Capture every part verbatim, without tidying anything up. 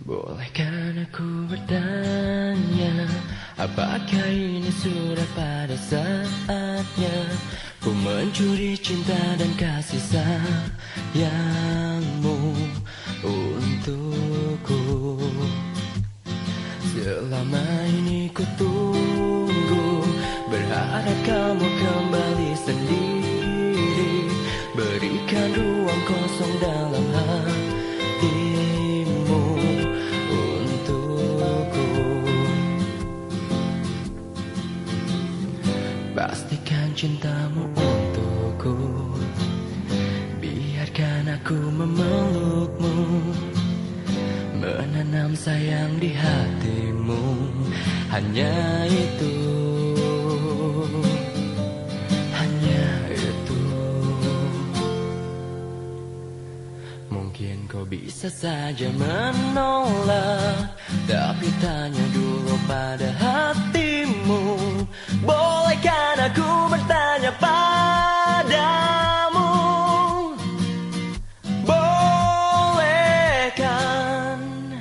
Bolehkan aku bertanya, apakah ini sudah pada saatnya ku mencuri cinta dan kasih sayangmu untukku? Selama ini ku tunggu, berharap kamu kembali sendiri, berikan ruang kosong dalam hatimu untukku. Pastikan cintamu untukku, biarkan aku memelukmu, menanam sayang di hatimu. Hanya itu, hanya itu. Mungkin kau bisa saja menolak, tapi tanya dulu pada hatimu. Bolehkan aku bertanya padamu? Bolehkan?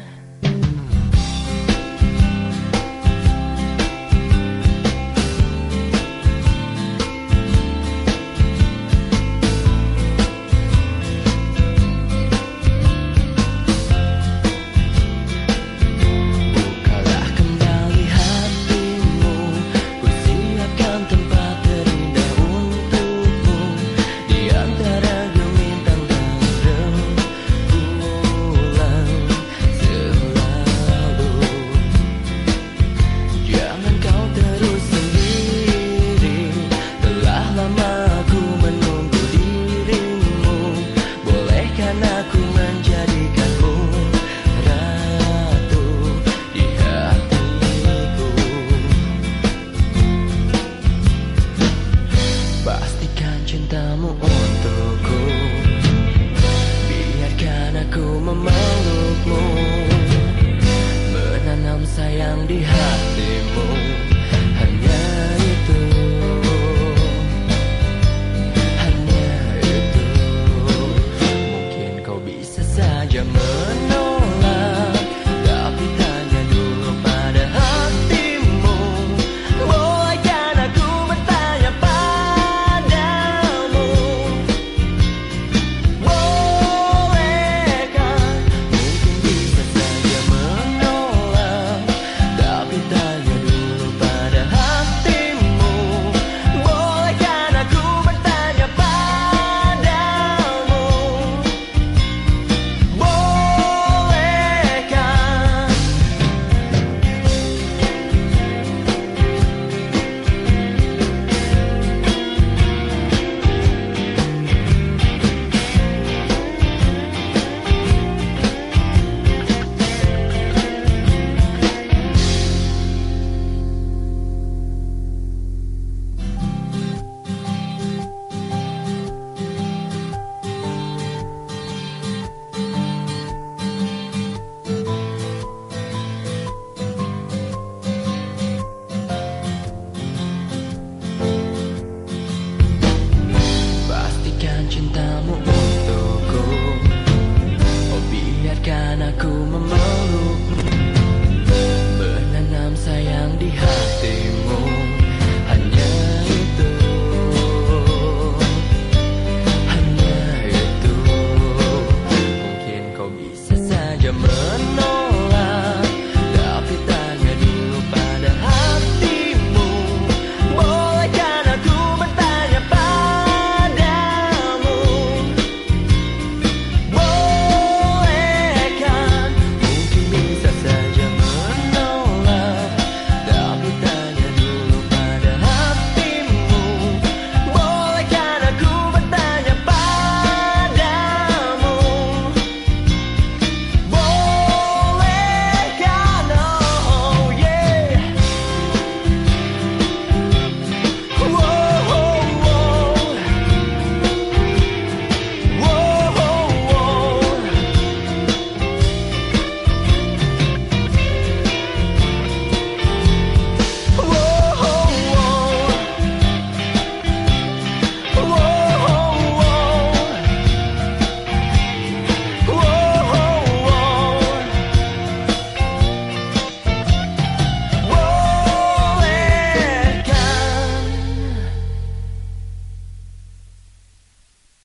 Bukalah kembali hatimu, ku siapkan tempat terindah untukmu, di antara bintang dan rembulan selalu. Jangan kau terus sendiri, telah lama aku menunggu dirimu. Bolehkan aku menjadikanmu ratu di hatiku. Pastikan cintamu